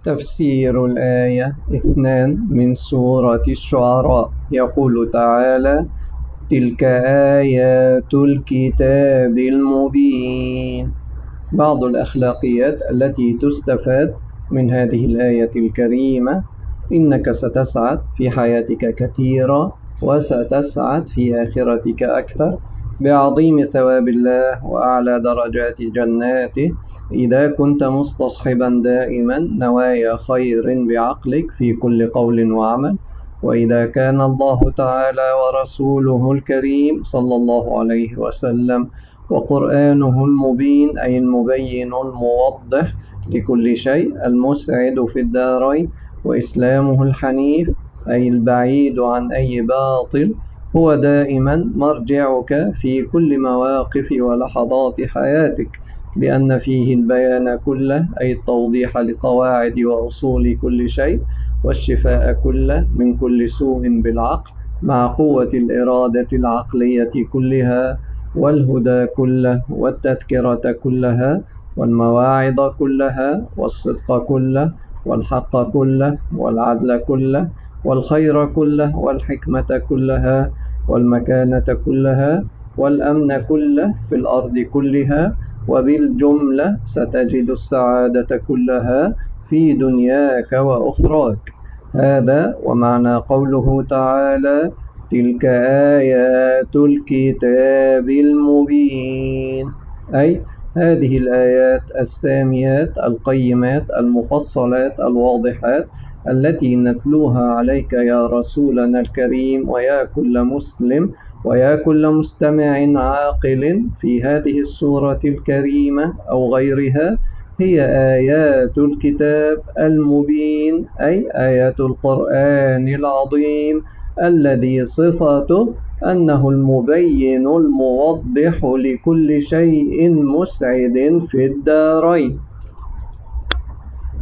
تفسير الآية 2 من سورة الشعراء. يقول تعالى: تلك آيات الكتاب المبين. بعض الأخلاقيات التي تستفاد من هذه الآية الكريمة: إنك ستسعد في حياتك كثيرا، وستسعد في آخرتك أكثر بعظيم ثواب الله وأعلى درجات جناته إذا كنت مستصحبا دائما نوايا خير بعقلك في كل قول وعمل. وإذا كان الله تعالى ورسوله الكريم صلى الله عليه وسلم وقرآنه المبين أي المبين الموضح لكل شيء المسعد في الدارين، وإسلامه الحنيف أي البعيد عن أي باطل، هو دائما مرجعك في كل مواقف ولحظات حياتك، لأن فيه البيان كله أي التوضيح لقواعد وأصول كل شيء، والشفاء كله من كل سوء بالعقل مع قوة الإرادة العقلية كلها، والهدى كله والتذكرة كلها والمواعظ كلها والصدق كله والحق كله والعدل كله والخير كله والحكمة كلها والمكانة كلها والأمن كله في الأرض كلها. وبالجملة ستجد السعادة كلها في دنياك وأخراك. هذا ومعنى قوله تعالى: تلك آيات الكتاب المبين، أي هذه الآيات الساميات القيمات المفصلات الواضحات التي نتلوها عليك يا رسولنا الكريم، ويا كل مسلم ويا كل مستمع عاقل في هذه السورة الكريمة أو غيرها، هي آيات الكتاب المبين أي آيات القرآن العظيم الذي صفته أنه المبين الموضح لكل شيء مسعد في الدارين.